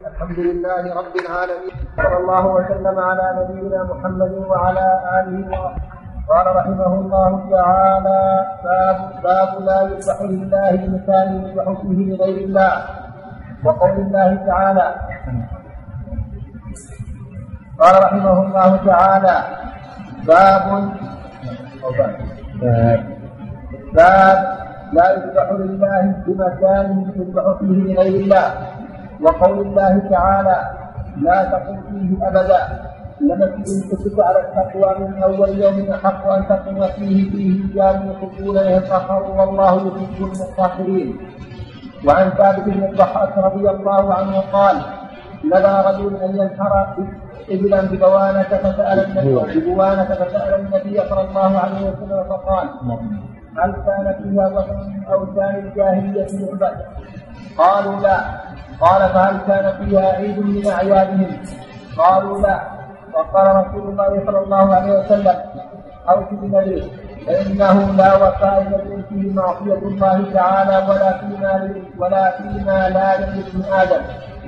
الحمد لله رب العالمين، صلى الله وسلم على نبينا محمد وعلى آله وصحبه. قال رحمه الله تعالى: باب لا يذبح لله بمثال يذبح فيه لغير الله. وقول الله تعالى: قال رحمه الله تعالى: باب لا يذبح لله بمكان يذبح فيه لغير الله. وقول الله تعالى: لا تقم فيه أبدا، لمسجد أسس على التقوى من أول يوم أحق أن تقوم فيه رجال يحبون أن يتطهروا والله يحب المطهرين. وعن ثابت بن الضحاك رضي الله عنه قال: نذر رجل أن ينحر إبلا ببوانة فسأل النبي صلى الله عليه وسلم فقال: هل كان فيها وثن من أوثان الجاهلية يعبد؟ قالوا: لا. قال: فهل كان فيها عيد من أعيادهم؟ قالوا: لا. وقال رسول الله صلى الله عليه وسلم: أوف بالنذر، فإنه لا وفاء فيه معصية الله تعالى ولا فيما لا يملك من آدم.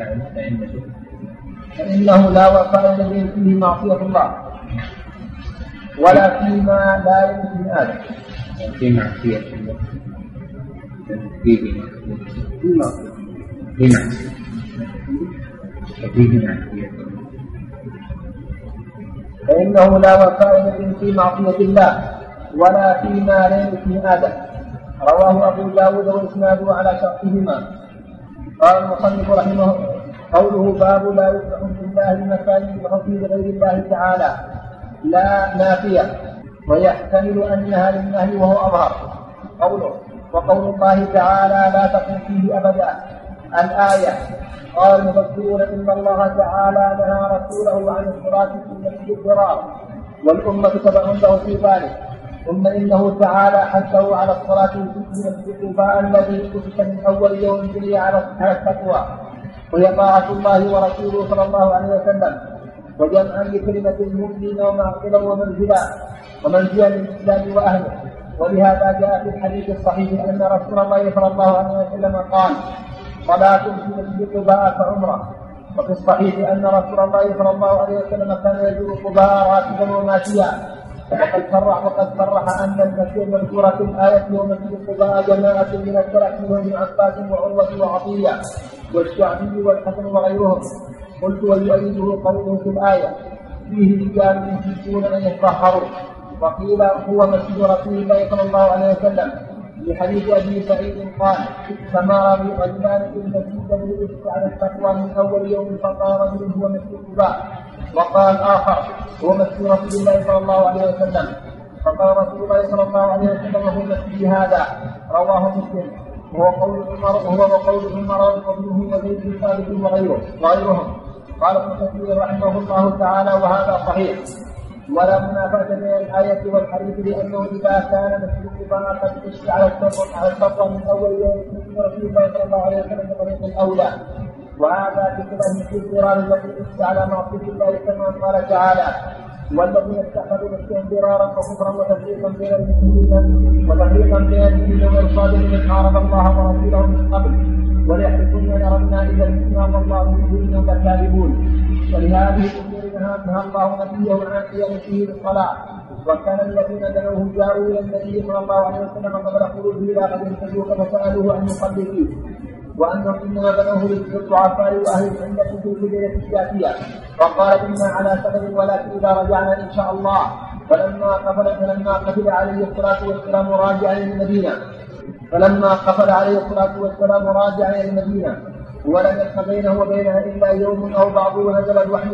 فإنه لا وفاء فيه معصية الله ولا فيما لا يملك من آدم. في معصية الله فإنه لا وفاء في معصية الله ولا فيما لا يملك من آدم. رواه أبو داود وإسناده على شرطهما. قال المصنف رحمه قوله: باب لا يذبح لله المكان يذبح فيه لغير الله تعالى، لا نافية، ويحتمل أنها للنهي وهو أظهر. قوله: وقول الله تعالى: لا تقم فيه أبدا، الآية. قال المفسرون: إن الله تعالى نهى رسوله عن الصلاة في المسجد الضرار، والأمة تبع له في ذلك. ثم إنه تعالى حثه على الصلاة في مسجد قباء الذي أسس من أول يوم بني على التقوى، وهي طاعة الله ورسوله صلى الله عليه وسلم، وجمعا لكلمة المؤمنين ومعقلا ومنزلا للإسلام وأهله. ولهذا جاء في الحديث الصحيح أن رسول الله صلى الله عليه وسلم قال: صلاة في مسجد قباء كعمرة. وفي الصحيح أن رسول الله صلى الله عليه وسلم كان يزور قباء راكبا وماشيا. وقد صرح أن المسجد المذكور في الآية هو مسجد قباء جماعة من السلف منهم ابن عباس وعروة وعطية والشعبي والحسن وغيرهم. قلت: ويؤيده قوله في الآية: فيه رجال يحبون أن يتطهروا. وقيل: هو مسجد رسول الله صلى الله عليه وسلم، لحديث أبي سعيد قال: فما رأى رجلان في المسجد الذي أسس على التقوى من أول يوم، فقال رجل: هو مسجد قباء، وقال آخر: هو مسجد رسول الله صلى الله عليه وسلم. فقال رسول الله صلى الله عليه وسلم: هو مسجد هذا. رواه مسلم. وهو قول عمر وابنه وزيد بن ثابت وغيرهم. قال ابن كثير رحمه الله تعالى: وهذا صحيح، ولا منافاة بين الآية والحديث، لأنه إذا كان مسجد قباء قد أسس على التقوى من أول يوم من رسول الله صلى الله عليه وسلم بطريق الأولى، وهذا بخلاف في الضرار الذي أسس على معصية الله، كما قال تعالى: والذين اتخذوا مسجدا ضرارا وكفرا وتفريقا بين المسلمين وإرصادا لمن حارب الله ورسوله من قبل، وليحلفن إن أردنا إلا الإسلام والله يشهد إنهم لكاذبون. ولهذه الأمور نهى الله نبيه عن قيام فيه بالصلاة. وكان الذين دعوه جاءوا إلى النبي صلى الله عليه وسلم قبل خروجه إلى غد التبوك فسألوه أن يصلي فيه، وأنهم إنما بنوه للضعفاء وأهل الحلة في الكبيرة الجافية، وقال: إنا على سبب ولكن إذا رجعنا إن شاء الله. فلما قفل عليه الصلاة والسلام راجعا إلى المدينة ولم يبق بينه وبينها إلا يوم أو بعض، ونزل الوحي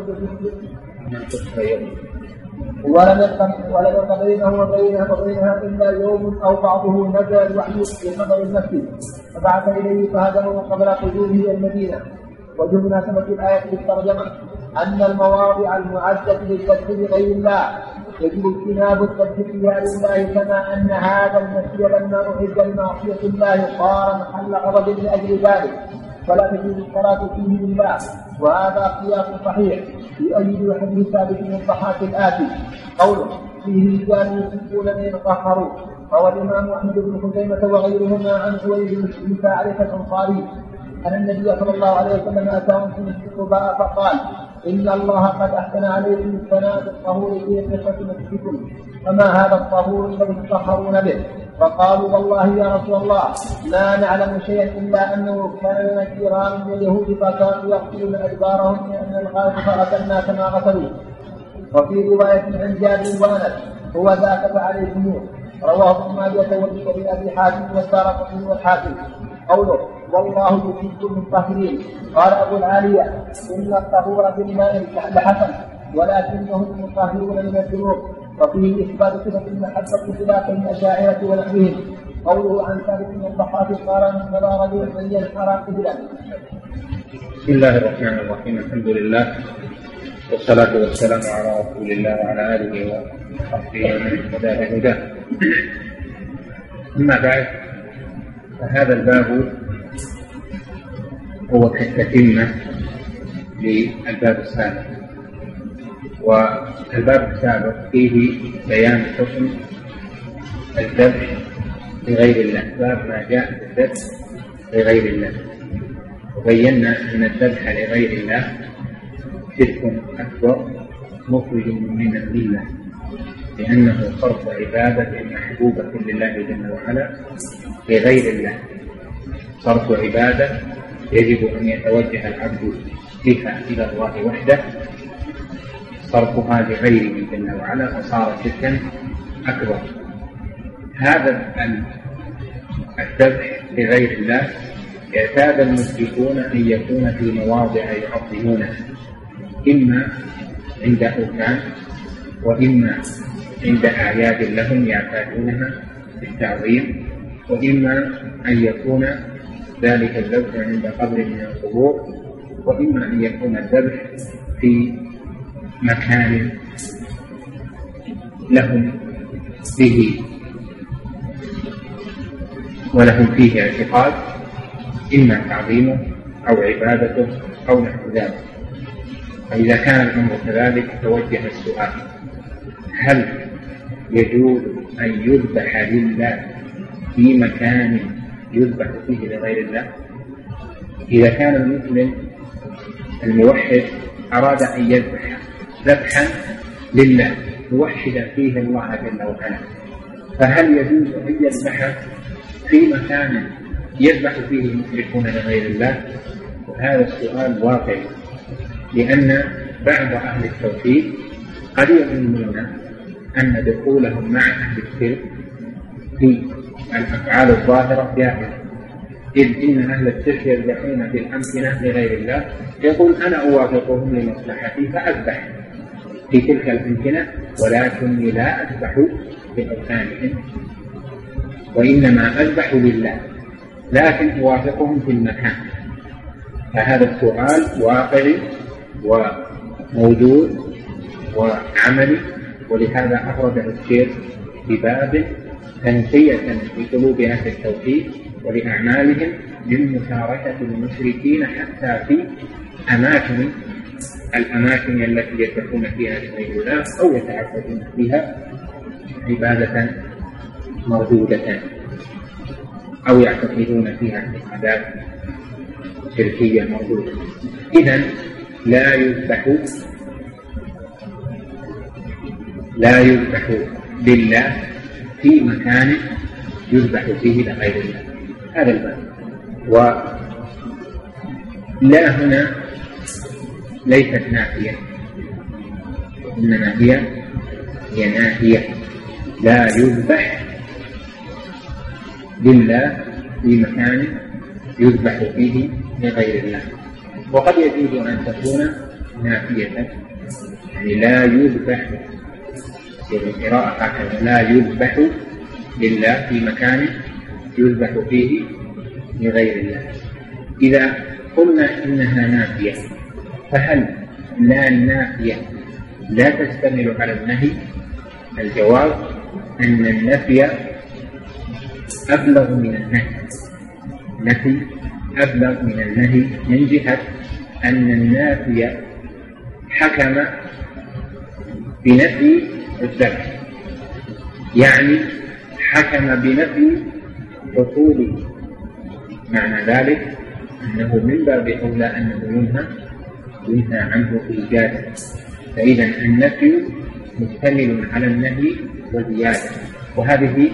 إلا يوم أو بعضه، نزل الوحي بخبر المسجد فبعث إليه فهدمه قبل قدومه المدينة. وجه مناسبة الآية بالترجمة أن المواضع المعدة للذبح لغير الله يجب اجتناب الذبح فيها لله، كما أن هذا المسجد لما أعد لمعصية الله صار محل غضب لأجل ذلك، فلا تجوز الصلاة فيه لله. وهذا قياس صحيح يؤيد حديث ثابت بن الضحاك الآتي: قوله: فيه رجال يحبون أن يتطهروا. روى الإمام أحمد بن خزيمة وغيرهما عن حويج بن ثعلبة الأنصاري أن النبي صلى الله عليه وسلم أتاهم في مسجد قباء فقال: إن الله قد أحسن عليكم الثناء بالطهور في قصة مسجدكم، فما هذا الطهور الذي تطهرون به؟ فقالوا: والله يا رسول الله ما نعلم شيئا إلا أنه كان لنا جيران من اليهود فكانوا يغسلون أدبارهم من الغائط فغسلنا كما غسلوا. وفي رواية عن جابر وأنس: هو ذاك فعليكم. رواه ابن ماجه وابن أبي حاتم والدارقطني والحاكم. قوله: والله يحب المطهرين. قال أبو العالية: إن الطهور بالماء لحسن ولكنهم المطهرون من الذنوب. وفيه إثبات صفة المحبة خلافا الأشاعرة ونحوهم. قوله عن ثابت بن الضحاك قال: من نبى رجل من ينحر قبلا. بسم الله الرحمن الرحيم. الحمد لله والصلاة والسلام على رسول الله وعلى آله وصحبه ومن اهتدى بهداه. أما بعد، فهذا الباب هو كالتتمة للباب السابق، والباب السابق فيه بيان حكم الذبح لغير الله، باب ما جاء في الذبح لغير الله. وبينا أن الذبح لغير الله شرك أكبر مخرج من الملة، لأنه صرف عبادة محبوبة لله جل وعلا لغير الله، صرف عبادة يجب أن يتوجه العبد بها إلى الله وحده، صرفها لغيره جل وعلا فصار شركا أكبر. هذا الذبح لغير الله يعتاد المشركون أن يكون في مواضع يعظمونها، إما عند أوثان وإما عند أعياد لهم يعتادونها بالتعظيم، وإما أن يكون ذلك الذبح عند قبر من القبور، وإما أن يكون الذبح في مكان لهم به ولهم فيه اعتقاد، إما تعظيمه أو عبادته أو نحو ذلك. فإذا كان الأمر كذلك توجه السؤال: هل يجوز أن يذبح لله في مكان يذبح فيه لغير الله؟ إذا كان المسلم الموحد أراد أن يذبح ذبحا لله يوحد فيه الله جل وعلا، فهل يجوز أن يذبح في مكان يذبح فيه المشركون لغير الله؟ وهذا السؤال واقعي، لأن بعض أهل التوحيد قد يظنون أن دخولهم مع أهل الشرك في الأفعال الظاهرة جائزة، إذ إن أهل الشرك يذبحون في الأمكنة لغير الله، يقول: أنا أوافقهم لمصلحتي فأذبح في تلك الأمكنة، ولكني لا أذبح في أوثانهم، وإنما أذبح لله، لكن أوافقهم في المكان. فهذا السؤال واقعي وموجود وعملي، ولهذا أخرجه الشيخ في باب تنسية في قلوب أهل التوحيد ولأعمالهم من مشاركة المشركين حتى في الأماكن التي يذبحون فيها لغير الله أو يتعبدون فيها عبادة مردودة أو يعتقدون فيها اعتقادات شركية مردودة. إذن لا يذبح لله في مكان يذبح فيه لغير الله. هذا الباب. ولا هنا ليست نافية، إنما هي ناهية. لا يذبح لله في مكان يذبح فيه لغير الله. وقد يجوز أن تكون نافية، يعني لا يذبح في القراءة هكذا: لا يذبح لله في مكان يذبح فيه لغير الله. إذا قلنا إنها نافية، فهل لا النافية لا تشتمل على النهي؟ الجواب أن النفي أبلغ من النهي. النفي أبلغ من النهي من جهة أن النافي حكم بنفي الذبح، يعني حكم بنفي حصوله. معنى ذلك أنه من باب أولى أنه ينهى عنه إيجادا. فإذا النفي مشتمل على النهي وزيادة، وهذه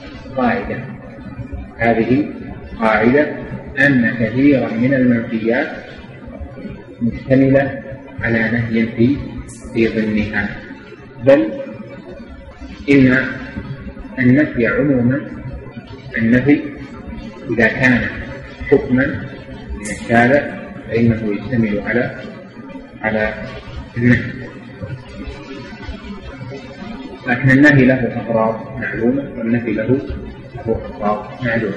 قاعدة أن كثيرا من المنفيات مشتملة على نهي في ضمنها، بل إن النفي عموما، النفي إذا كان حكما من الشارع فإنه يشتمل على النهي، لكن النهي له أغراض معلومة والنفي له أغراض معلومة.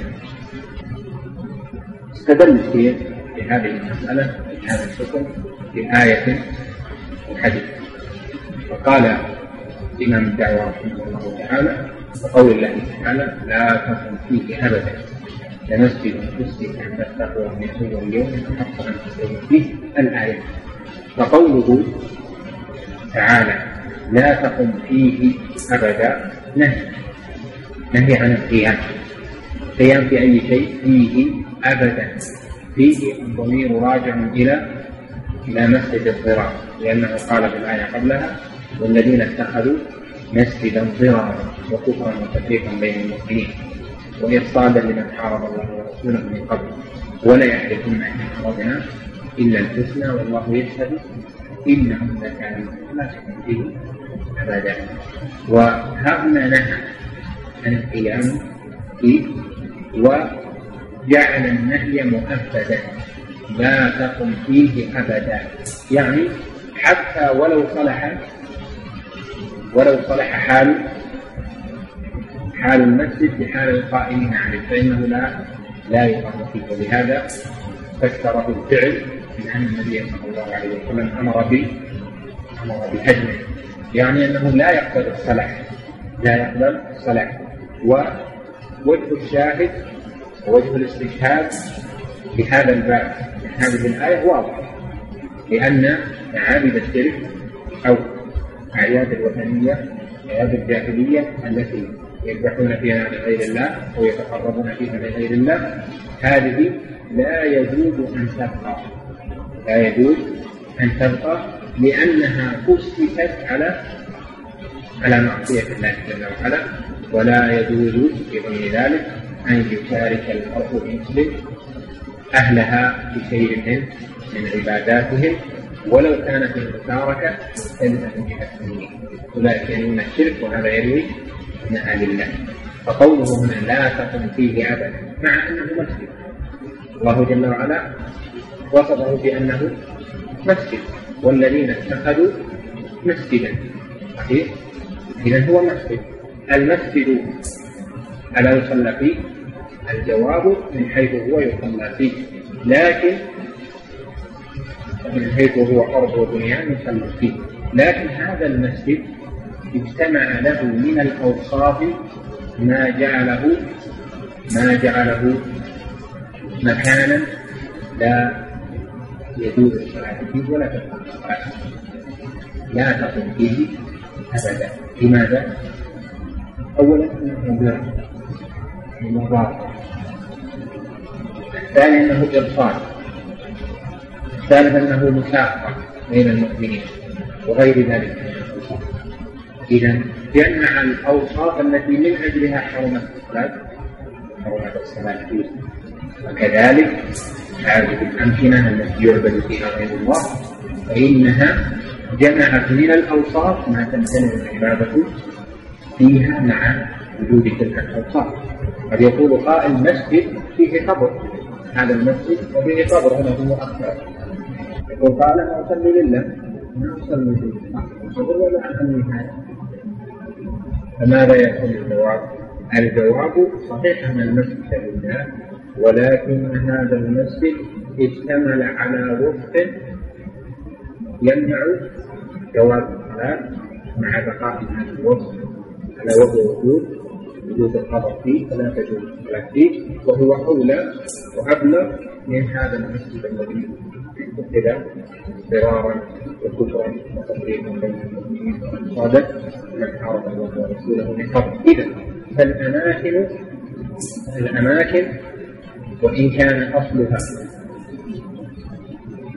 استدل الشيخ في هذه المسألة في هذا الحكم بآية وحديث، فقال إمام الدعوة رحمه الله تعالى وقول الله تعالى لا تقم فيه أبدا لمسجد أسس على التقوى من أول يوم أحق أن تستوي فيه الآية. فقوله تعالى لا تقم فيه أبدا نهي عن القيام في أي شيء فيه أبدا. فيه الضمير راجع إلى مسجد الضرار، لأنه قال في الآية قبلها والذين اتخذوا مسجدا ضرارا وكفرا وتفريقا بين المؤمنين وإرصادا لمن حارب الله ورسوله من قبل ولا يحلفن إن أردنا إلا الحسنى والله يشهد إنهم لكاذبون لا تكن فيه أبدا. وهنا نهى عن القيام فيه وجعل النهي مؤبدا لا تقم فيه أبدا، يعني حتى ولو صلح حال المسجد بحال القائمين عليه فإنه لا يقام فيه. ولهذا فسره الفعل بأن النبي صلى الله عليه وسلم أمر بهدمه، يعني أنه لا يقبل الصلاح. ووجه الشاهد ووجه الاستشهاد بهذا الباب من هذه الآية واضح، لأن معابد الشرك أو أعياد الوثنية أعياد الجاهلية التي يذبحون فيها لغير الله أو يتقربون فيها لغير الله هذه لا يجوز أن تبقى لأنها أسست على معصية الله جل وعلا، ولا يجوز في ضمن ذلك أن يشارك المرء المسلم أهلها بشيء من عباداتهم ولو كانت المشاركة مختلفة من جهة التنوين، أولئك ينون الشرك وهذا يروي أنها لله. فقوله هنا لا تقم فيه أبدا مع أنه مسجد، الله جل وعلا وصفه بأنه مسجد والذين اتخذوا مسجدا، صحيح؟ إذن هو مسجد. المسجد ألا يصلى فيه؟ الجواب من حيث هو يصلى فيه، لكن من حيث هو أرض وبنيان يصلى فيه، لكن هذا المسجد اجتمع له من الأوصاف ما جعله مكانا لا يجوز الصلاة فيه ولا تقوم الصلاة، لا تقوم فيه أبدا. لماذا؟ أولا أنه مضار، الثاني أنه إرصاد، الثالث أنه مساقة بين المؤمنين وغير ذلك من الأوصاف. إذن جمع الأوصاف التي من أجلها حرمت الصلاة فيه. وكذلك هذه الأمكنة التي يعبد فيها غير الله فإنها جمعت من الأوصاف ما تمتنع العبادة فيها مع وجود تلك الأوصاف. قد يقول قائل مسجد فيه قبر، هذا المسجد وفيه قبر، هنا هو أكثر. يقول قال أنا أصلي لله، أنا أصلي لله قبر ولا أصلي هذا. فماذا يكون الجواب؟ الجواب صحيح أن المسجد لله، ولكن هذا المسجد اشتمل على وصف يمنع جواز الصلاة مع بقاء هذا الوصف، على وهو وجود القبر فيه فلا تجوز الصلاة فيه، وهو أولى وأبلغ من هذا المسجد الذي اتخذ ضرارا وكفرا وتفريقا بين المؤمنين وإرصادا لمن حارب الله ورسوله من قبل. إذن فالأماكن وإن كان أصلها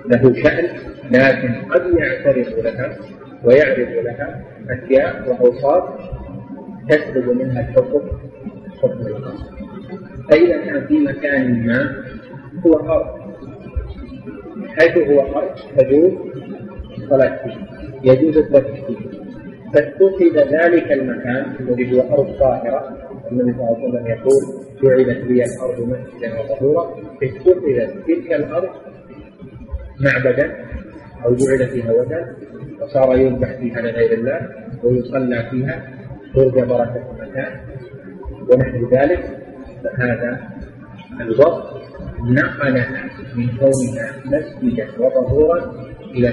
له شأن، لكن قد يعترض لها ويعرض لها أشياء وأوصاف تسلب منها حكم الأصل. فإذا كان في مكان ما هو أرض، حيث هو أرض تجوز الصلاة فيه، يجوز الذبح فيه، فاتخذ ذلك المكان الذي هو أرض طاهرة، النبي صلى الله عليه وسلم يقول جعلت لي الأرض مسجدا وطهورا، اتخذت تلك الأرض معبدا أو جعل فيها وثنا وصار يذبح فيها لغير الله ويصلى فيها ترجى بركة المكان ونحو ذلك. فهذا الوصف نقلها من كونها مسجدا وطهورا إلى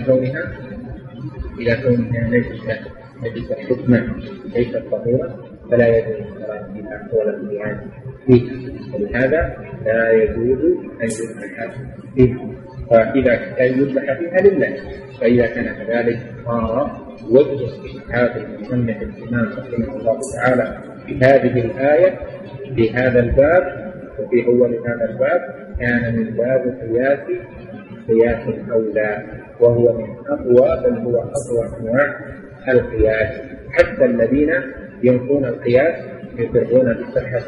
كونها نجسة حكما ليست طهورا، فلا يجوز الصلاة فيها ولا القيام فيها، ولهذا لا يجوز أن يذبح فيها. فإذا كان يذبح فيها لله، فإذا كان كذلك صار وجه استشهاد المصنف الإمام رحمه الله تعالى في هذه الآية في هذا الباب وفي أول هذا الباب كان من باب قياس الأولى، وهو من أقوى بل هو أقوى أنواع القياس. حتى الذين ينفون القياس يقرون بصحة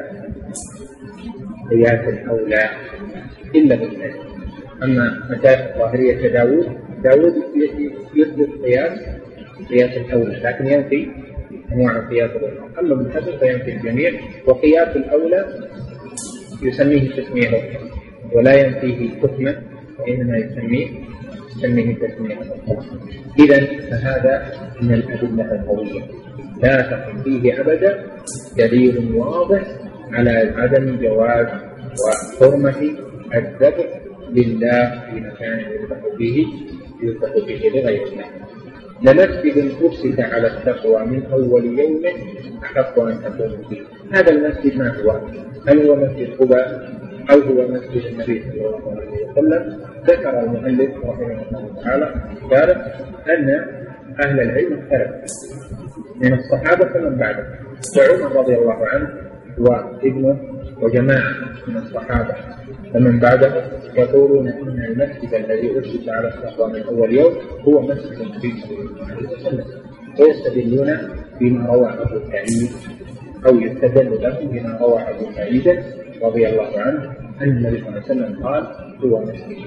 قياس الأولى إلا بالله. أما مشايخ الظاهرية كداود يثبت قياس الأولى، لكن ينفي أنواع القياس الأولى. أما ابن حزم فينفي الجميع، وقياس الأولى يسميه تسمية ولا ينفيه حكما، وإنما يسميه تسمية. إذن فهذا من الأدلة القوية لا تقم فيه أبدا دليل واضح على عدم جواز وحرمة الذبح لله في مكان يذبح فيه لغير الله. لمسجد أسس على التقوى من أول يوم أحق أن تكون فيه. هذا المسجد ما هو؟ هل هو مسجد قباء أو هو مسجد النبي صلى الله عليه وسلم؟ ذكر المؤلف رحمه الله تعالى قال أن أهل العلم اختلفوا من الصحابة فمن بعده، وعمر رضي الله عنه وابنه وجماعة من الصحابة فمن بعده يقولون أن المسجد الذي أسس على التقوى من أول يوم هو مسجد النبي صلى الله عليه وسلم، ويستدلون بما روى أبو سعيد أو يستدل له بما روى أبو سعيد رضي الله عنه أن النبي صلى الله عليه وسلم قال هو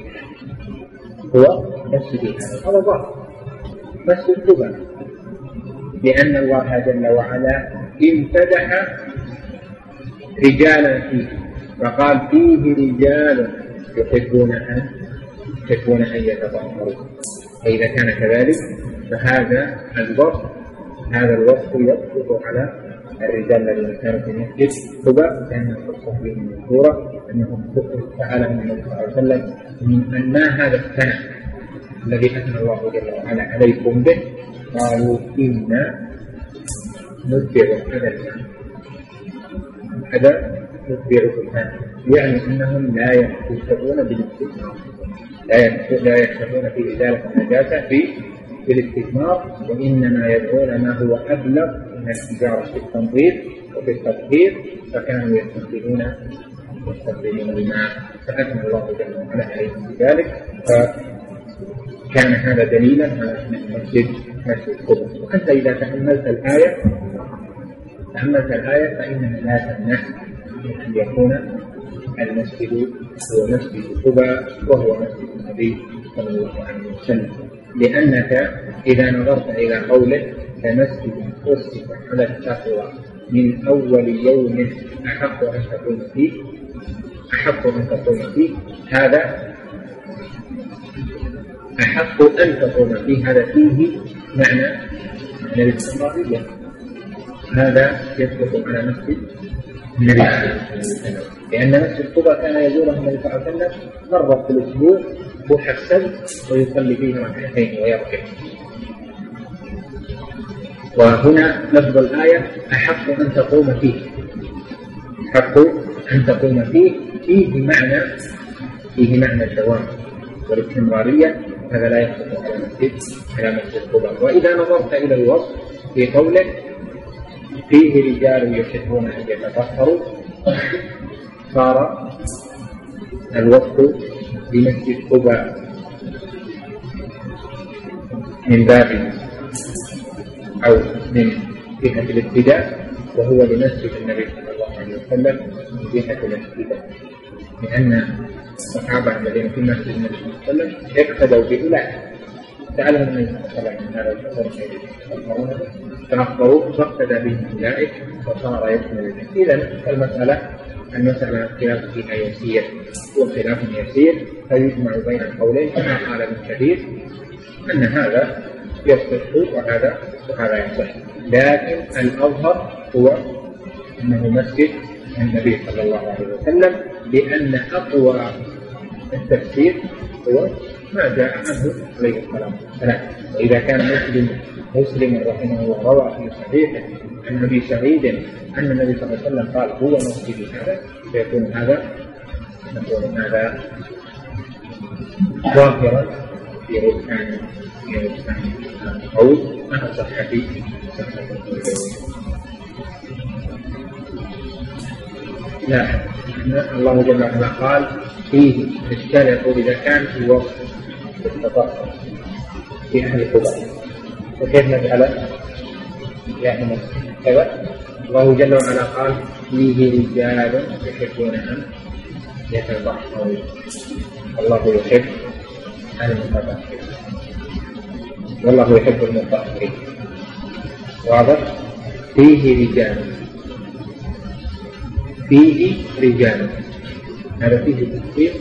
مسجد هذا ظاهر مسجد قباء، لأن الله جل وعلا امتدح رجالا فيه فقال فيه رجال يحبون أن يتطهروا. فإذا كان كذلك فهذا الوصف يسقط على الرجال الذين كانوا في مسجد قباء، لأن القصة فيه مذكورة أنهم سألهم النبي صلى الله عليه وسلم من ما هذا الثناء الذي أثنى الله جل وعلا عليكم به؟ قالوا إنا نتبع هذا يعني أنهم لا يحتفون بالاستثمار، لا يحتفون في إزالة النجاسة في الاستثمار، وإنما يدعون ما هو أبلغ من التجارة في التنظيف وفي التطهير، فكانوا يستخدمون الماء فأثنى الله جل وعلا عليهم بذلك. فكان هذا دليلا على أن المسجد قباء. وأنت إذا تأملت الآية فإنها لا تمنع أن يكون المسجد هو مسجد قباء وهو مسجد النبي صلى الله عليه وسلم، لأنك إذا نظرت إلى قوله لمسجد أسس على التقوى من أول يوم أحق أن تقوم فيه هذا أحق أن تقوم فيه، هذا فيه معنى الاستمرارية. هذا يسبق على مسجد النبي صلى الله عليه وسلم، لأن مسجد قباء كان يزوره النبي صلى الله عليه وسلم مرة في الأسبوع محسن ويصلي فيه ركعتين ويركع. وهنا لفظ الآية أحق أن تقوم فيه، فيه معنى الدوام والاستمرارية، هذا لا يحصل على مسجد قباء. وإذا نظرت إلى الوصف في قوله فيه رجال يحبون أن يتطهروا، صار الوصف بمسجد قباء من باب أو من جهة الابتداء، وهو لمسجد النبي صلى الله عليه وسلم من جهة الابتداء، لأن الصحابة الذين في مسجد النبي صلى الله عليه وسلم اقتدوا بأولئك، سألهم النبي صلى الله عليه وسلم عن هذا الأمر فأخبروه فاقتدى بهم أولئك وصار يكمل بهم. إذن المسألة خلاف فيها يسير وخلاف يسير، فيجمع بين القولين كما قال ابن كثير أن هذا يصح وهذا يصح، لكن الأظهر هو أنه مسجد النبي صلى الله عليه وسلم، لأن أقوى التفسير هو ما جاء عنه عليه الصلاة والسلام. وإذا كان مسلم رحمه الله روى في صحيحه عن أبي سعيد أن النبي صلى الله عليه وسلم قال هو مسجد هذا، فيكون هذا ظاهرا في ركان القول مع صحته. لا، الله جل وعلا قال فيه اشترطوا إذا كان في وقت التطهر في أهل قباء، وكيف نجعله يعني كذا؟ الله جل وعلا قال فيه رجال يحبون أن يتطهروا، الله يحب المتطهرين والله يحب المتطهرين. واضح؟ فيه رجال هذا فيه تفسير،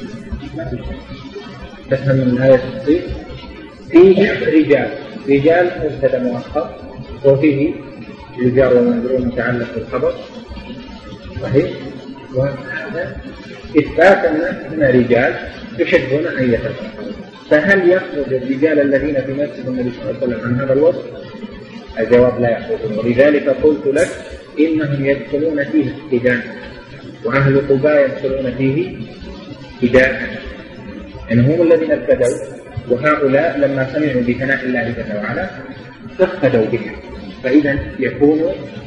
تفهم من الآية التفسير فيه رجال مبتدأ مؤخر، وفيه رجال ومنذرون متعلق بالخبر صحيح، وهذا إثبات أن رجال يحبون أن يتطهروا. فهل يخرج الرجال الذين في مسجد النبي صلى الله عليه وسلم عن هذا الوصف؟ الجواب لا يخرجون، ولذلك قلت لك إنهم يدخلون فيه ابتداء، وأهل قباء يدخلون فيه ابتداء، يعني هم الذين ابتدوا، وهؤلاء لما سمعوا بثناء الله جل وعلا اقتدوا به، فإذا يكون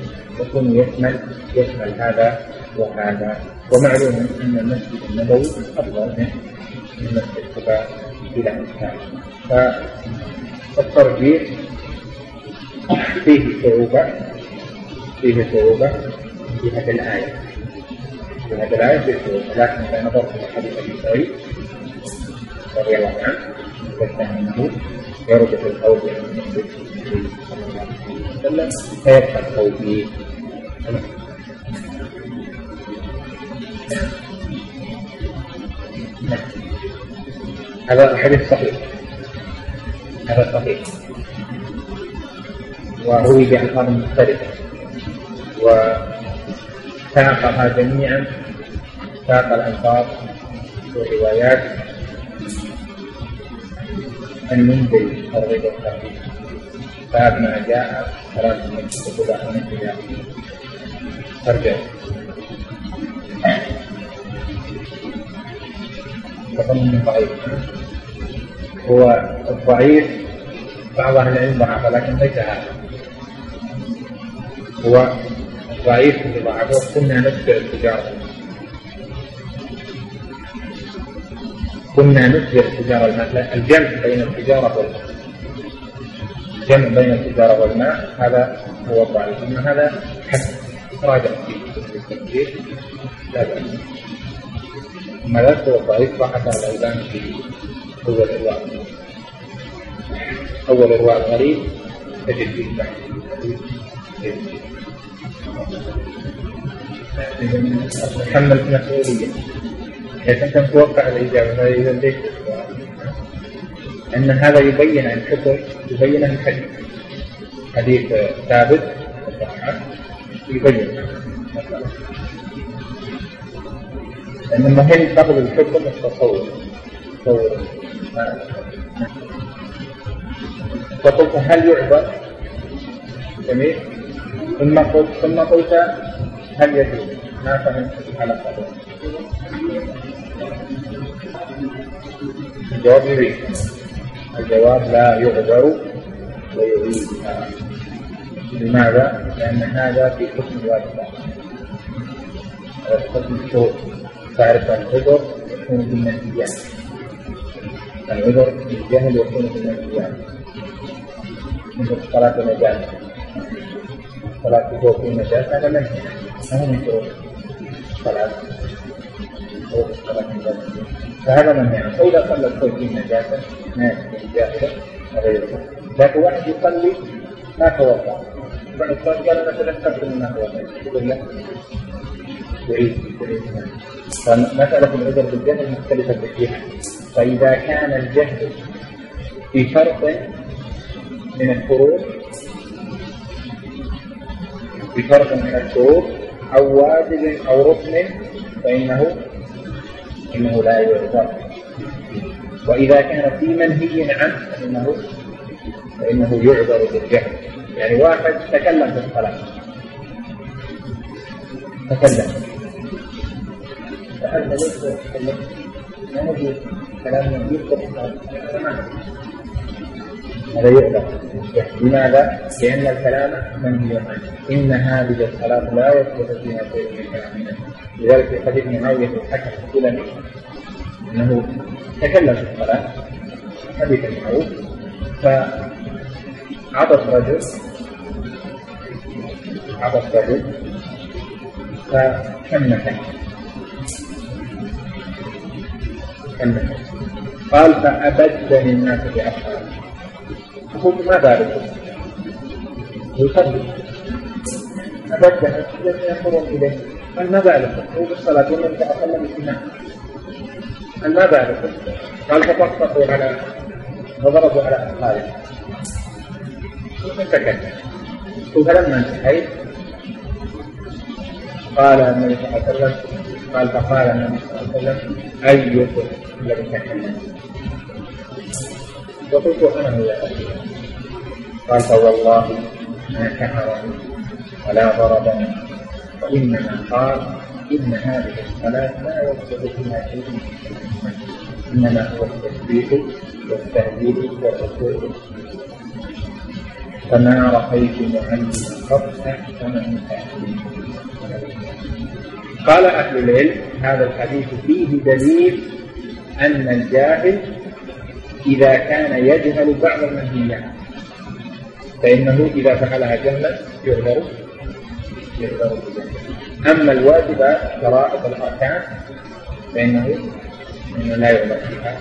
يشمل هذا وهذا. ومعلوم أن المسجد النبوي أفضل من مسجد قباء إلى إنسان، فالترجيح فيه صعوبة في هذه الآية فيه صعوبة، لكن إذا نظرت إلى حديث أبي سعيد رضي الله عنه فإنه يرجح القول عن المسجد صلى الله عليه وسلم، فيبقى القول فيه. هذا الحديث صحيح، وروي بألفاظ مختلفة، وساقها جميعا، ساق الألفاظ والروايات المنزل الرضا الخفيف، باب ما جاء صلاة المسجد قباء ونحوها ترجع. فضل ضعيف، هو الضعيف بعض أهل العلم ضعف، لكن ليس هذا هو الضعيف اللي ضعفه. كنا نتبع التجارة الجمع بين التجارة والماء هذا هو الضعيف، أما هذا حسن راجع في التفسير لا بأس. أما ذلك هو الضعيف راحة الألباني في أول إرواء الغريب تجد فيه بعض تحمل مسؤولية، إذا كنت متوقع الإجابة إذا ليش أن هذا يبين الحكم، يبين الحديث، حديث ثابت يبين، لأن المهم قبل الحكم التصور. فقلت هل يعبر؟ جميل. ثم قلت هل يجوز؟ ما فهمت على قدر. الجواب يريد، الجواب لا يعبر ويريد. لماذا؟ لأن هذا في حكم الواجب، هذا في حكم الشروط. تعرف العبر يكون بالنتيجة، العذر بالجهل يكون في المنهيات مثل صلاة النجاسة، صلاة الخوف في النجاسة هذا منهي، ما هو من شروط الصلاة أو الصلاة النجاسة، فهذا منهي. فإذا صلى الخوف في النجاسة ناس جاهلة هذا يكون. لكن واحد يصلي ما توضأ بعد الصلاة قال أنا تذكرت من ما توضأ يقول له يعيد. فمسألة العذر بالجهل مختلفة فيها. فإذا كان الجهل في شرط من الشروط أو واجب أو ركن فإنه لا يعذر. وإذا كان في منهي عنه فإنه يعذر بالجهل. يعني واحد تكلم في الصلاة فهذا ليس يتكلم ما يجوز كلام يذكر هذا يعذر. لماذا؟ لأن الكلام منهي عنه. إن هذه الصلاة لا يصلح فيها شيء من كلامنا. لذلك في حديث معاوية الحكم السلمي أنه تكلم في الصلاة حديث معروف فعطس رجل فكمته قال فأبدني الناس بأصحابه. فقلت ما ذلك؟ يصلي أبدها لم ينظرون إليه. قال ما ذلك؟ هو بالصلاة والنبي صلى الله عليه وسلم اجتماع. قال ما ذلك؟ قال فطفقوا على وضربوا على أصحابه فسكت. فلما انتهيت قال النبي صلى الله عليه وسلم فقال النبي صلى الله عليه وسلم أيكم الذي تكلم؟ وقلت أنا هو قال فوالله ما كفرني ولا ضربني وإنما قال إن هذه الصلاة لا يصلح فيها شيء إنما هو التسبيح والتهليل والركوع. فما رأيت معلما قط أحسن من تأكيد. قال أهل العلم هذا الحديث فيه دليل أن الجاهل إذا كان يجهل بعض المنهيات فإنه إذا فعلها جهلا يعذر بذلك. أما الواجبات فرائض الأركان فإنه لا يعذر فيها.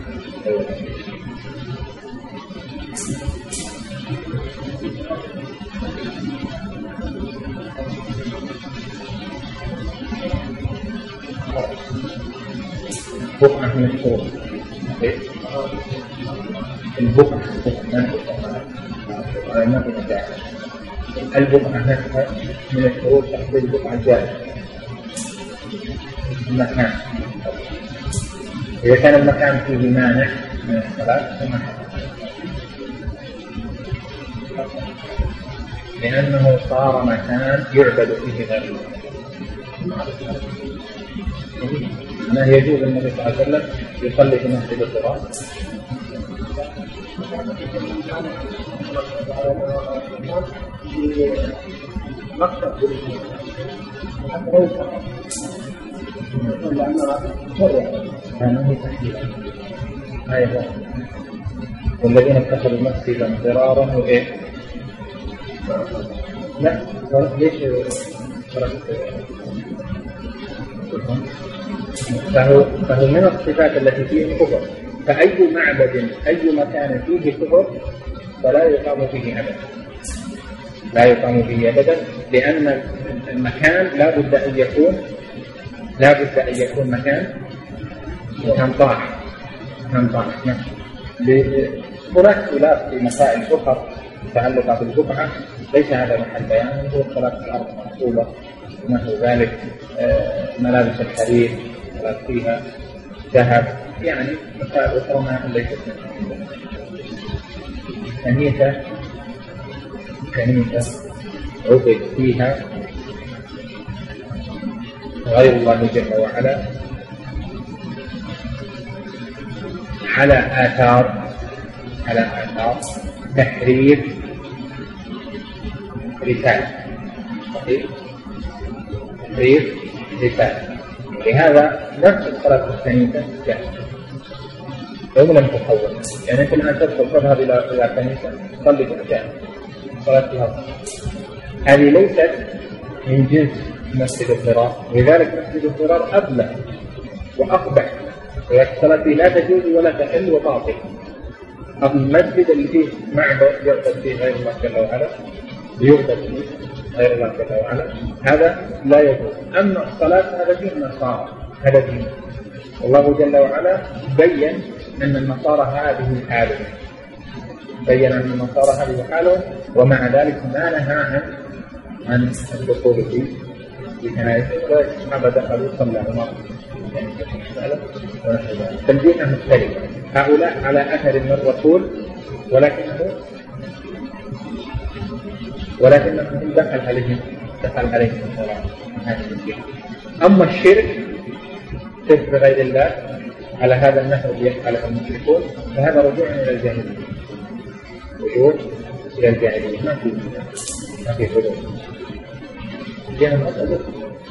بقعة من الشروط البقعة نفسها من الشروط تحصيل البقعة الجائزة. المكان إذا كان المكان فيه مانع من الصلاة لأنه صار مكان يعبد فيه غير الله. ما يجوز النبي صلى الله عليه وسلم يصلي في مسجد القرآن والذين اتخذوا مسجدا ضرارا وإيه؟ لا ليش فهو من الصفات التي فيه كفر. فأي معبد أي مكان فيه كفر فلا يقام فيه أبدا لأن المكان لا بد أن يكون مكان طاهر. هناك خلاف في مسائل أخرى متعلقة بالبقعة ليس هذا محل بيان. هو صلاة الأرض مقصودة ونحو ذلك، ملابس الحرير فيها ذهب، يعني مسائل أخرى ما ليست كنيسة عبد فيها غير الله جل وعلا على آثار تحرير رسالة. لهذا نفس الصلاة الكنيسة جائزة. يوم لم تحول. يعني أنت الآن تذهب إلى كنيسة تصلي في مكان صلاة فيها، هذه ليست من جنس مسجد الضرار، ولذلك مسجد الضرار أبلغ وأقبح، والصلاة فيه لا تجوز ولا تحل وباطل. المسجد اللي فيه معبد يعبد فيه غير الله جل وعلا، يعبد فيه غير الله جل وعلا، هذا لا يجوز. أما الصلاة هذا دين النصارى، هذا دين الله جل وعلا بين أن النصارى هذه حالهم، بين أن النصارى هذه حالهم، ومع ذلك ما نهى عن الدخول في كنائسهم. الصحابة دخلوا صلى عمر فالدين مختلف. هؤلاء على أثر من الرسول، ولكنهم دخل عليهم الصلاة. أما الشرك بغير الله على هذا النحو الذي يفعله المشركون، فهذا رجوع إلى الجاهلية، رجوع إلى الجاهلية، ما في حدود. جاء المسألة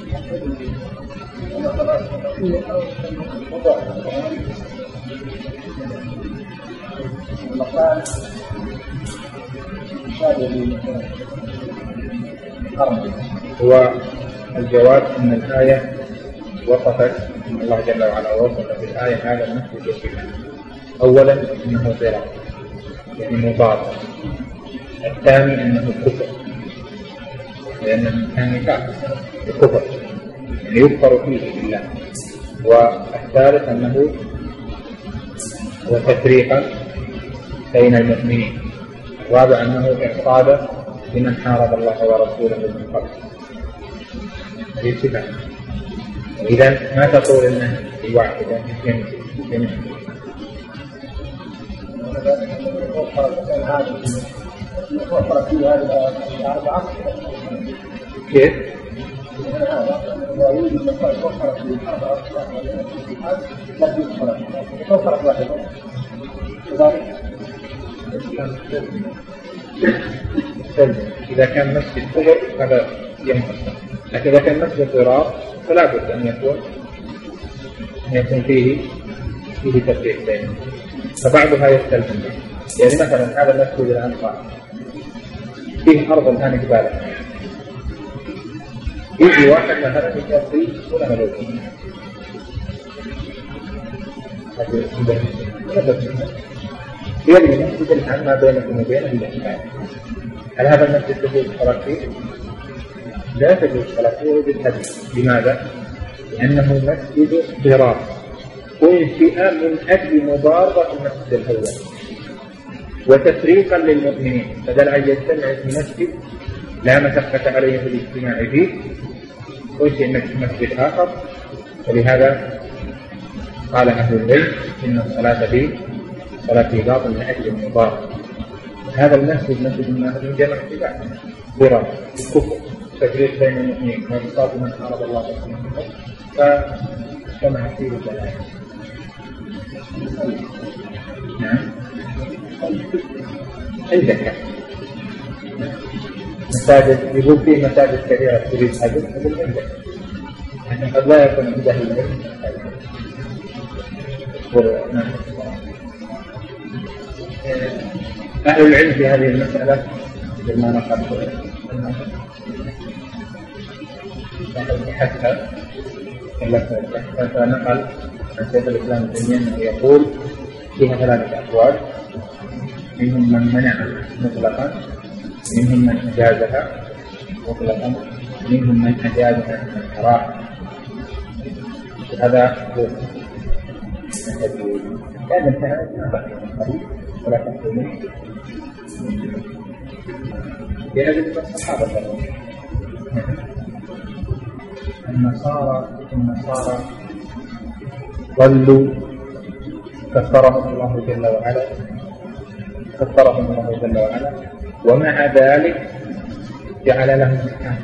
هو الجواب أن الآية وصفت، أن الله جل وعلا وصف في الآية هذا النفس بصفة. أولا أنه ضرر يعني مضار، الثاني أنه كفر لأن الإنسان كافر الكفر يعني يكفر فيه بالله، والثالث أنه هو تفريقا بين المؤمنين، الرابع أنه إعصاب لمن حارب الله ورسوله من قبل. هذه صفة. إذا ما تقول إنه واحدة جميع كيف؟ إذا كان مسجد كبر هذا ينقص، لكن إذا كان مسجد ضرار فلا بد أن يكون فيه تفريق بينهم، فبعضها يستلزم. يعني مثلا هذا المسجد الأنصار فيه أرض الآن جبالة، يجي واحد مثلا يقضي ولا ملوك يبني المسجد الآن ما بينكم وبينه الإحسان، هل هذا المسجد تجوز الصلاة فيه؟ لا تجوز الصلاة فيه بالحديث. لماذا؟ لأنه مسجد ضرار، أنشئ من أجل مضارة المسجد الأول وتفريقا للمؤمنين، بدل أن يجتمع في مسجد لا مشقة عليه بالاجتماع فيه أنشئ مسجد آخر. ولهذا قال أهل العلم إن الصلاة فيه باطل من أجل المضارة. هذا المسجد مسجد من جمع اتباع ضرار الكفر، تفريق بين المؤمنين وإنصاف من حارب الله ورسوله، فاجتمع فيه الدلائل. نعم الزكاة مساجد يقول فيه مساجد كثيرة تريد حدث بالعلم، يعني قد لا يكون عنده العلم. أهل العلم في هذه المسألة بما نقل حتى فنقل عن شيخ الإسلام ابن تيمية أنه يقول فيها ثلاثة أقوال، منهم من منع مطلقا، منهم من أجازها مطلقا، منهم من أجازها من الحرام. هذا هو هذا الكلام ما بقي ولا تحكمون بهذه الصحابة. النصارى ضلوا كفرهم الله جل وعلا، ومع ذلك جعل لهم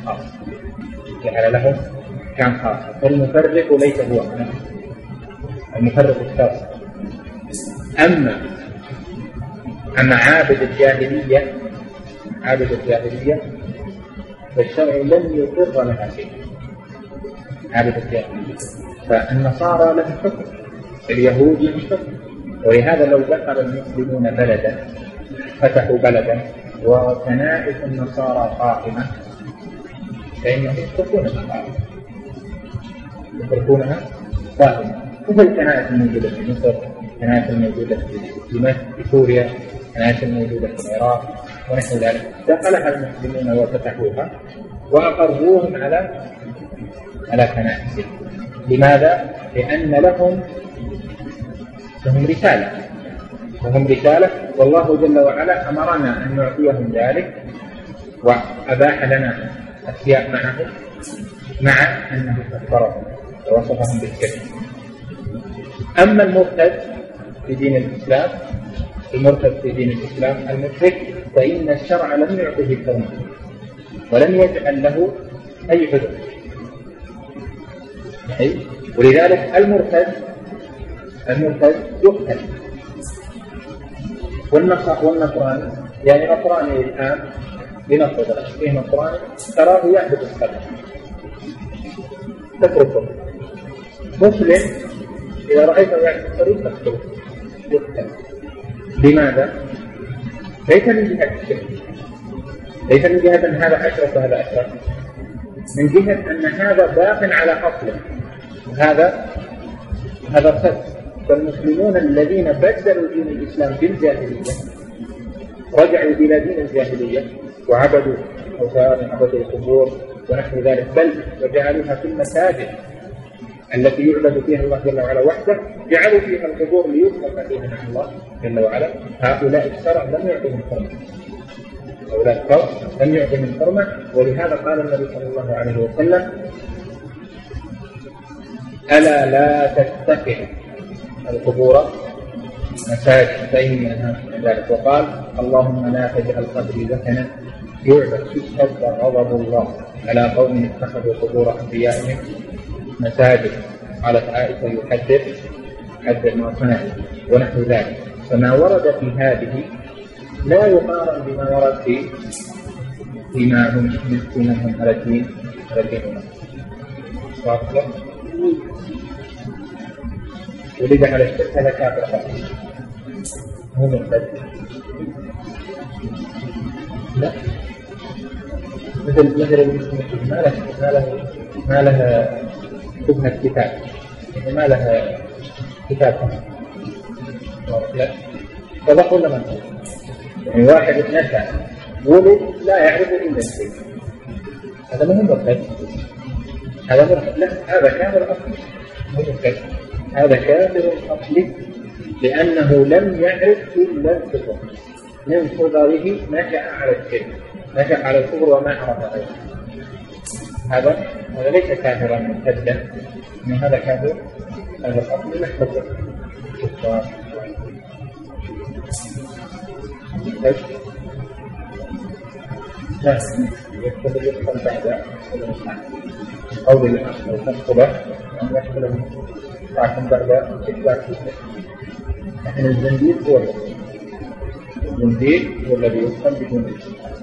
مكان خاص. فالمفرق ليس هو المفرق الخاص. أما عابد الجاهلية فالشرع لم يقر لها شيء. عابد الجاهلية، فالنصارى لهم حكم، اليهود لهم حكم، ولهذا لو دخل المسلمون بلدا، فتحوا بلدا وكنائس النصارى قائمة، فإنهم يتركونها قائمة، مثل الكنائس الموجودة في مصر، الكنائس الموجودة في سوريا، الكنائس الموجودة في العراق ونحو ذلك. دخلها المسلمون وفتحوها وأقروهم على كنائسهم. لماذا؟ لأن لهم رسالة، والله جل وعلا أمرنا أن نعطيهم ذلك وأباح لنا أشياء معهم، مع أنه كفرهم ووصفهم بالكفر. أما المرتد في دين الإسلام، المشرك، فإن الشرع لم يعطه الحرمة ولم يجعل له أي حدود، ولذلك المرتد يقتل. والنصراني، يعني نصراني الآن لنفرض فيه نصراني تراه يعبد الصليب، تتركه. مسلم إذا رأيته يعبد الصليب تتركه، يقتل. لماذا؟ ليس من جهة الشرك، ليس من جهة أن هذا أشرف وهذا أشرف، من جهة أن هذا باق على أصله، هذا ارتد. فالمسلمون الذين بدلوا دين الإسلام بالجاهلية، رجعوا إلى دين الجاهلية وعبدوا أوثان، عبدوا القبور ونحو ذلك، بل وجعلوها في المساجد التي يعبد فيها الله جل وعلا وحده، جعلوا فيها القبور ليذكر فيها مع الله جل وعلا. هؤلاء الشرع لم يعطهم حرمة، ولهذا قال النبي صلى الله عليه وسلم: ألا لا تتخذ القبور مساجد فإني أنهاكم عن ذلك. وقال: اللهم لا تجعل قبري وثنا يعبد، اشتد غضب الله على قوم اتخذوا قبور أنبيائهم مساجد. قالت عائشة: يحذر ما صنع ونحو ذلك. فما ورد في هذه لا يقارن بما ورد فيما هم على الدين ولد على الشرك، هذا كافر فقط، هو مرتد. لا، مثل المسلم ما له تبنى الكتاب، يعني ما له كتاب، لا فضحوا لمن هو، يعني واحد نشأ ولد لا يعرف إلا الشيء، هذا مهم مرتد، لا، هذا كافر أصلي، هذا كافر أصلي، لأنه لم يعرف إلا الكفر، من صغره نشأ على الشرك، نشأ على الكفر وما عرف غيره. هذا ليس كافرا مرتدا، إن هذا كافر أصلي محتفظ كفار. لا يدخل بعد قول الأخطبة أن يدخل لكن بعد إثبات نحن الزنديق الذي يدخل بدون إثبات.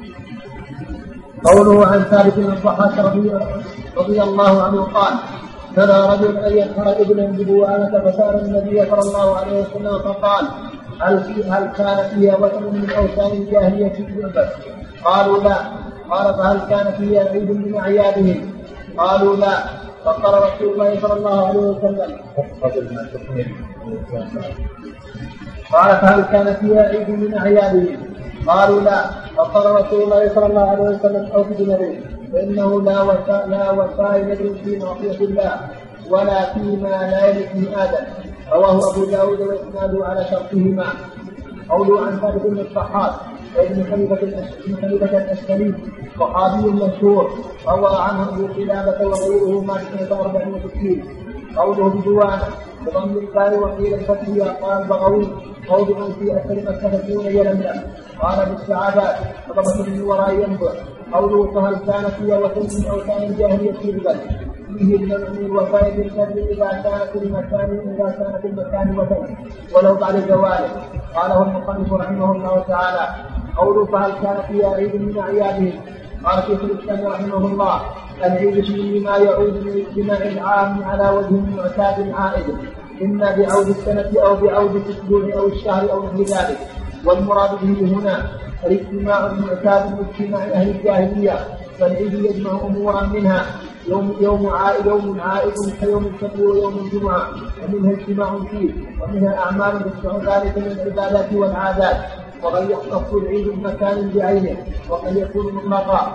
قوله عن ثابت بن الضحاك رضي الله عنه قال: ترى رجل أن ينحر ابنا ببوانة فسأل النبي صلى الله عليه وسلم فقال: هل كان فيها وثن من أوثان الجاهلية يعبد؟ قالوا: لا. قال: فهل كان فيها عيد من أعيادهم؟ قالوا: لا. فقال رسول الله صلى الله عليه وسلم: قال: فهل كان فيها عيد من أعيادهم؟ قالوا: لا. فقال رسول الله صلى الله عليه وسلم: أوفوا بنذره، فإنه لا وفاء نذر في معصية الله ولا فيما لا يليق آدم. رواه أبو داود وإسناده على شرطهما. قوله عن ثابت بن الضحاك وابن خليفة الأشكلي صحابي مشهور، روى عنه أبو قلابة وغيره ما 264. قوله بدوانة بضم الباء وقيل الفتحية. قال البغوي: موضع في أكثر مكة دون يلملم. قال بالسعادات فضبط من وراء ينبع. قوله: فهل كان فيها وثن من أوثان الجاهلية يعبد؟ فيه الجمع من الوفاء بالكذب إذا كان في المكان وثن ولو بعد زواله. قاله المصنف رحمه الله تعالى. قوله: فهل كان فيها عيد من أعيادهم؟ قال شيخ الإسلام رحمه الله: العيد اسم لما يعود من الاجتماع العام على وجه معتاد عائد، إما بعود السنة أو بعود الأسبوع أو الشهر أو نحو ذلك. والمراد به هنا الاجتماع المعتاد من اجتماع أهل الجاهلية، فالعيد يجمع أمورا منها يوم عائد كيوم الفطر ويوم الجمعة، ومنها اجتماع فيه، ومنها أعمال تشبه ذلك من العبادات والعادات. وقد يختص العيد بمكان بعينه، وقد يكون مطلقا،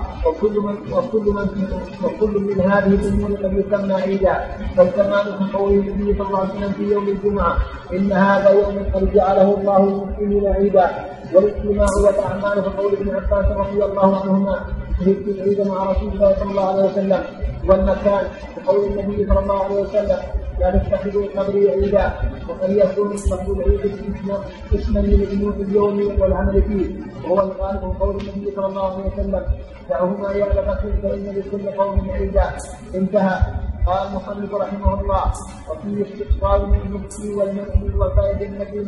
وكل من هذه الأمور قد يسمى عيدا. فالكمال كقول النبي صلى الله عليه وسلم في يوم الجمعة: إن هذا يوم قد جعله الله للمسلمين عيدا. والاجتماع والأعمال كقول ابن عباس رضي الله عنهما: شهدت العيد مع رسول الله صلى الله عليه وسلم. والمكان كقول النبي صلى الله عليه وسلم: لا تتخذوا قبري عيدا. وقد يكون لفظ العيد اسما للجنوب اليوم والعمل فيه، وهو الغالب من قول النبي صلى الله عليه وسلم: دعهما يعلقكم فإن لكل قوم عيدا. انتهى. قال المصنف رحمه الله: وفيه استقبال من المفتي والمؤمن والقائد النبي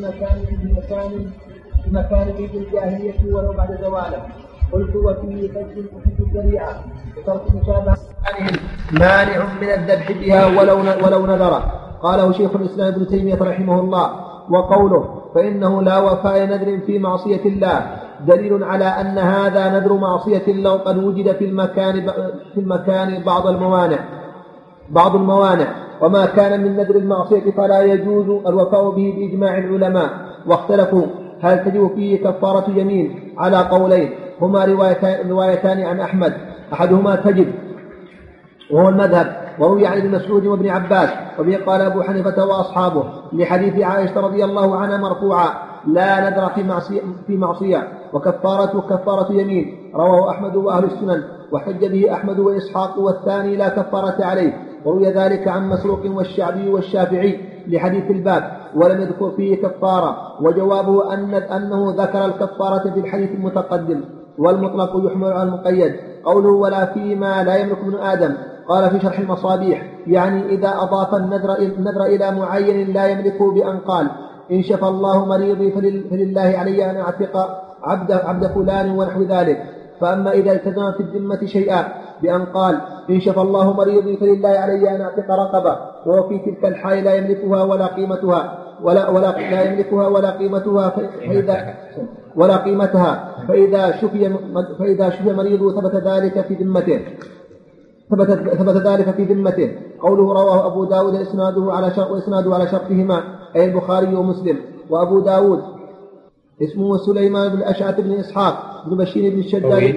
بمكان عيد الجاهلية ولو بعد زواله. قلت: وفيه فجر الذريعة وترك مشابهة مانع من الذبح بها ولو نذر. قاله شيخ الإسلام ابن تيمية رحمه الله. وقوله: فإنه لا وفاء نذر في معصية الله دليل على أن هذا نذر معصية لو قد وجد في المكان بعض الموانع. وما كان من نذر المعصية فلا يجوز الوفاء به بإجماع العلماء. واختلفوا هل تجب فيه كفارة يمين على قولين هما روايتان عن أحمد. أحدهما تجب وهو المذهب، وروي عن ابن مسعود وابن عباس، وبه قال أبو حنيفة وأصحابه لحديث عائشة رضي الله عنها مرفوعا: لا نذر في معصية وكفارته كفارة يمين. رواه أحمد وأهل السنن، واحتج به أحمد وإسحاق، والثاني لا كفارة عليه. وروي ذلك عن مسروق والشعبي والشافعي لحديث الباب، ولم يذكر فيه كفارة. وجوابه أنه ذكر الكفارة في الحديث المتقدم، والمطلق يحمل على المقيد. قوله: ولا فيما لا يملك ابن آدم، قال في شرح المصابيح: يعني إذا أضاف النذر إلى معين لا يملكه بأن قال: إن شفى الله مريضي فلله علي أن أعتق عبد فلان ونحو ذلك. فأما إذا التزم في الذمة شيئا بأن قال: إن شفى الله مريضي فلله علي أن أعتق رقبة، وهو في تلك الحال لا يملكها ولا قيمتها فإذا شفي مريضه ثبت ذلك في ذمته. قوله: رواه أبو داود إسناده على شرطهما، أي البخاري ومسلم. وأبو داود اسمه سليمان بن أشعث بن إسحاق بن بشير بن الشداد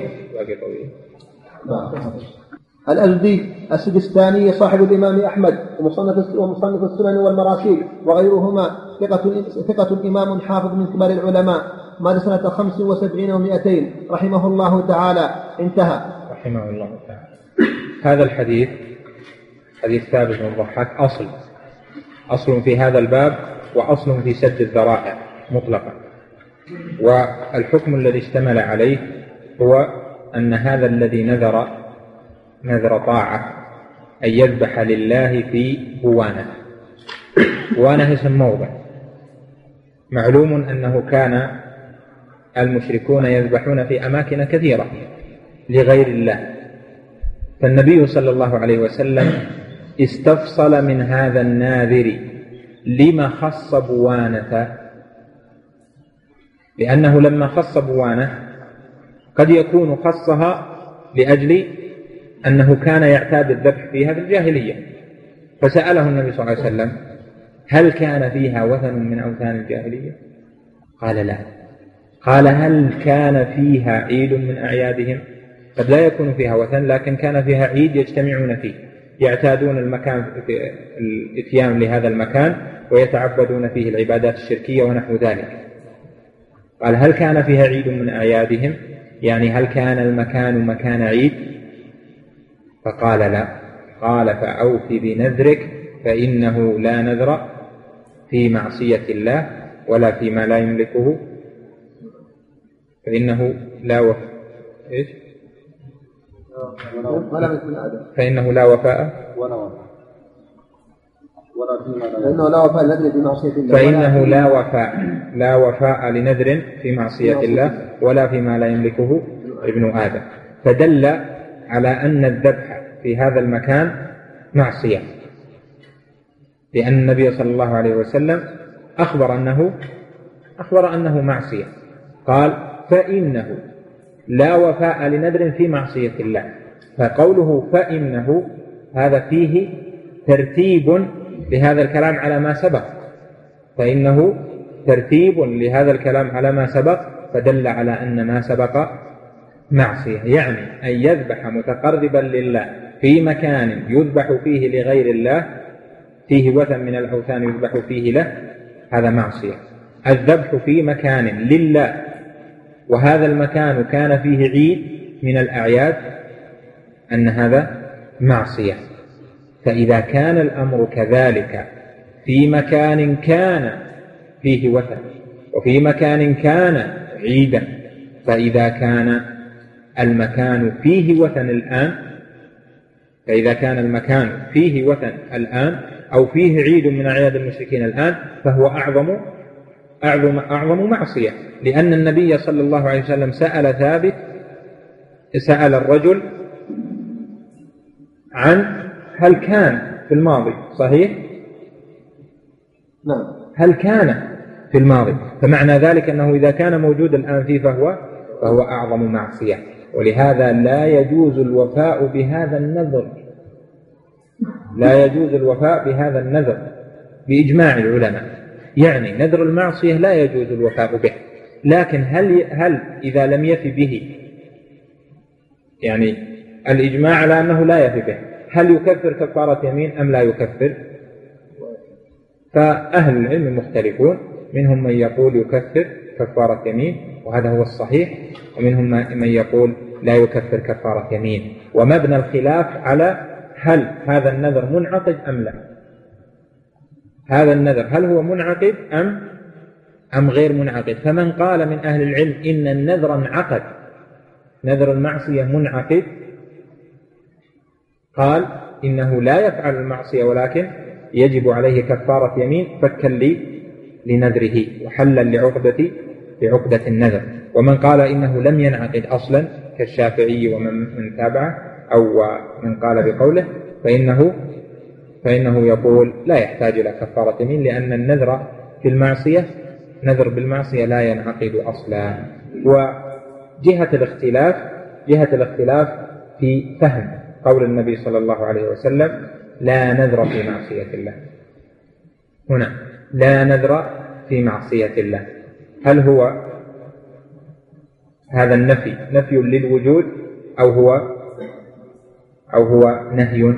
الأزدي السجستاني صاحب الإمام أحمد ومصنف السنن والمراسيل وغيرهما، ثقة إمام حافظ من كبار العلماء، مات سنة 75 و200 رحمه الله تعالى. انتهى. رحمه الله تعالى. هذا الحديث حديث ثابت بن الضحاك أصل في هذا الباب، وأصل في سد الذرائع مطلقا. والحكم الذي اشتمل عليه هو أن هذا الذي نذر طاعة أن يذبح لله في بوانة اسم موضع. معلوم أنه كان المشركون يذبحون في أماكن كثيرة لغير الله، فالنبي صلى الله عليه وسلم استفصل من هذا الناذر لما خص بوانة، لأنه لما خص بوانة قد يكون خصها لأجل أنه كان يعتاد الذبح فيها في الجاهلية، فسأله النبي صلى الله عليه وسلم: هل كان فيها وثن من أوثان الجاهلية؟ قال: لا. قال: هل كان فيها عيد من أعيادهم؟ قد لا يكون فيها وثن، لكن كان فيها عيد يجتمعون فيه، يعتادون المكان في الاتيان لهذا المكان ويتعبدون فيه العبادات الشركية ونحو ذلك. قال: هل كان فيها عيد من أعيادهم؟ يعني هل كان المكان مكان عيد؟ فقال: لا. قال: فأوف بنذرك، فإنه لا نذر في معصية الله ولا فيما لا يملكه، فإنه لا وفاء فإنه لا وفاء فإنه لا وفاء لنذر في معصية الله ولا فيما لا يملكه ابن آدم. فدل على أن الذبح في هذا المكان معصية، لأن النبي صلى الله عليه وسلم أخبر أنه معصية. قال فإنه لا وفاء لنذر في معصية الله. فقوله فإنه هذا فيه ترتيب لهذا الكلام على ما سبق، فإنه ترتيب لهذا الكلام على ما سبق، فدل على أن ما سبق معصية، يعني أن يذبح متقربا لله في مكان يذبح فيه لغير الله، فيه وثن من الأوثان يذبح فيه له، هذا معصية. الذبح في مكان لله وهذا المكان كان فيه عيد من الأعياد، أن هذا معصية. فإذا كان الأمر كذلك في مكان كان فيه وثن وفي مكان كان عيدا، فإذا كان المكان فيه وثن الآن أو فيه عيد من أعياد المشركين الآن، فهو أعظم معصية. لأن النبي صلى الله عليه وسلم سأل الرجل عن هل كان في الماضي، صحيح؟ نعم. هل كان في الماضي، فمعنى ذلك أنه إذا كان موجود الآن فيه فهو أعظم معصية. ولهذا لا يجوز الوفاء بهذا النذر، بإجماع العلماء. يعني نذر المعصية لا يجوز الوفاء به، لكن هل إذا لم يفي به، يعني الإجماع على أنه لا يفي به، هل يكفر كفارة يمين أم لا يكفر؟ فأهل العلم مختلفون، منهم من يقول يكفر كفارة يمين وهذا هو الصحيح، ومنهم من يقول لا يكفر كفارة يمين. ومبنى الخلاف على هل هذا النذر منعقد أم لا، هذا النذر هل هو منعقد أم غير منعقد. فمن قال من أهل العلم إن النذر انعقد، نذر المعصية منعقد، قال إنه لا يفعل المعصية ولكن يجب عليه كفارة يمين فكا لنذره وحلا لعقدة النذر. ومن قال إنه لم ينعقد أصلا كالشافعي ومن تابعه أو من قال بقوله، فإنه يقول لا يحتاج إلى كفارة يمين، لأن النذر بالمعصية لا ينعقد أصلا. وجهة الاختلاف في فهم قول النبي صلى الله عليه وسلم لا نذر في معصية الله. هنا لا نذر في معصية الله، هل هو هذا النفي نفي للوجود أو هو نهي؟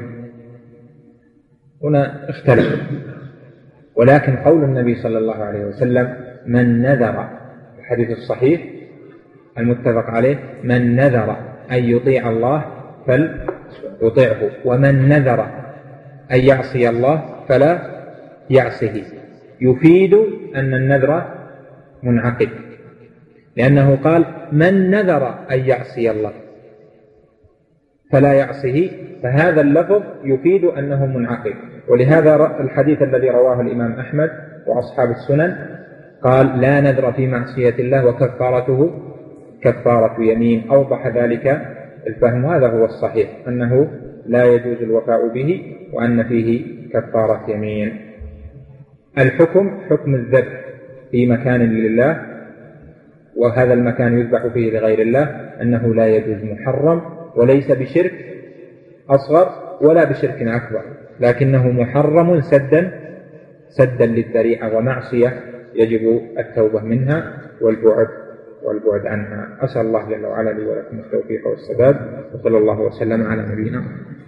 هنا اختلف. ولكن قول النبي صلى الله عليه وسلم من نذر، الحديث الصحيح المتفق عليه، من نذر أن يطيع الله فليطيعه، ومن نذر أن يعصي الله فلا يعصه، يفيد أن النذر منعقد، لأنه قال من نذر أن يعصي الله فلا يعصه، فهذا اللفظ يفيد أنه منعقد. ولهذا الحديث الذي رواه الإمام أحمد وأصحاب السنن قال لا نذر في معصية الله وكفارته كفارة يمين، أوضح ذلك الفهم. هذا هو الصحيح، أنه لا يجوز الوفاء به وأن فيه كفارة يمين. الحكم حكم الذبح في مكان لله وهذا المكان يذبح فيه لغير الله، أنه لا يجوز، محرم، وليس بشرك أصغر ولا بشرك أكبر، لكنه محرم سدا للذريعة ومعصية يجب التوبة منها والبعد عنها. أسأل الله جل وعلا لي ولكم التوفيق والسداد، وصلى الله وسلم على نبينا محمد.